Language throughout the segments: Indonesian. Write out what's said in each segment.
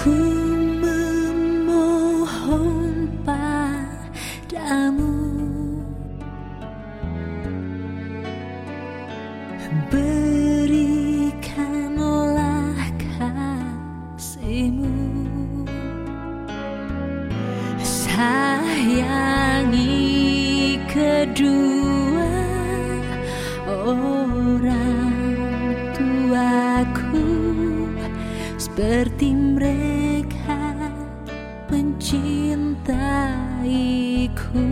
Ku memohon padamu, berikanlah kasih-Mu, sayangi kedua orang tuaku seperti mereka mencintaiku.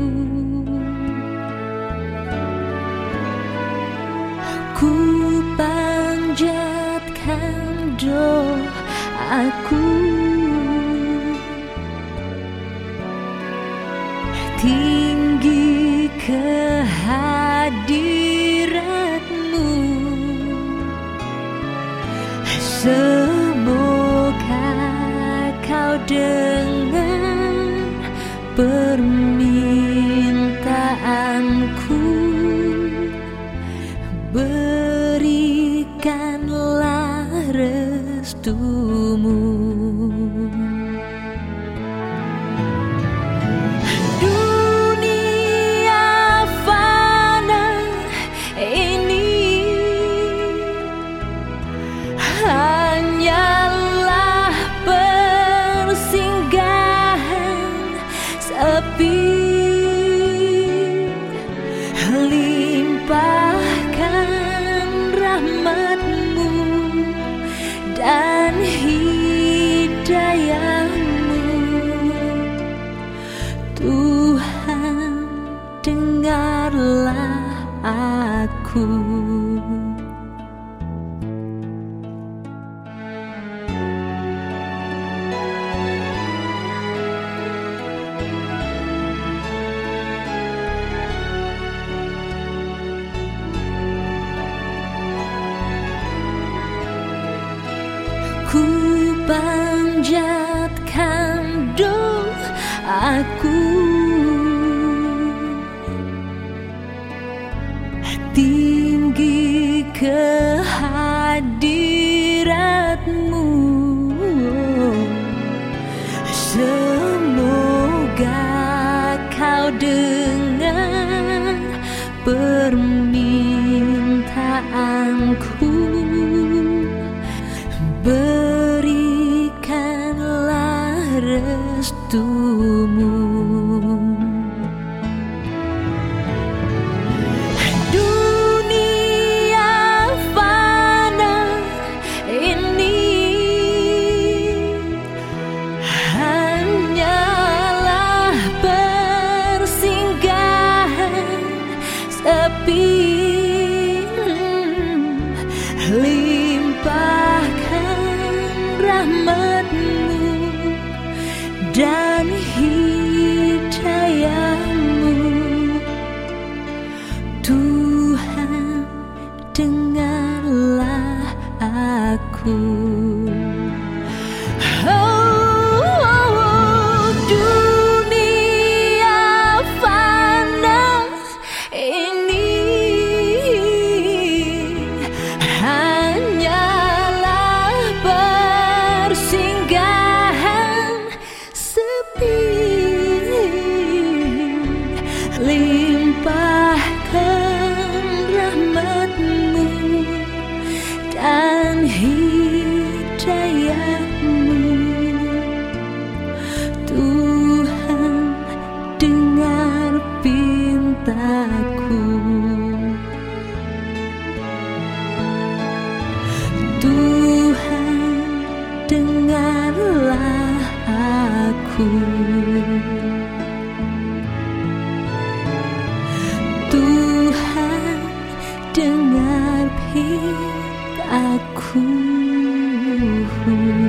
Ku panjatkan doaku, tinggi kehadirat-Mu, semoga Kau dengar permintaanku, berikanlah restu-Mu. Dunia fana ini hanyalah persinggahan sepi. Limpahkan rahmat-Mu dan hidayah-Mu, Tuhan, dengarlah aku. Ku panjatkan doaku, tinggi kehadirat-Mu, semoga Kau dengar permintaanku, berikanlah restu-Mu. Dunia fana ini hanyalah persinggahan sepi. Limpahkan rahmat-Mu dan hidayah-Mu, Tuhan, dengarlah aku. Dunia fana ini hanyalah persinggahan sepi. Limpahkan rahmat-Mu dan hidayah-Mu, Tuhan, dengar pintaku. Tuhan, dengarlah aku. Tuhan, dengar pintaku.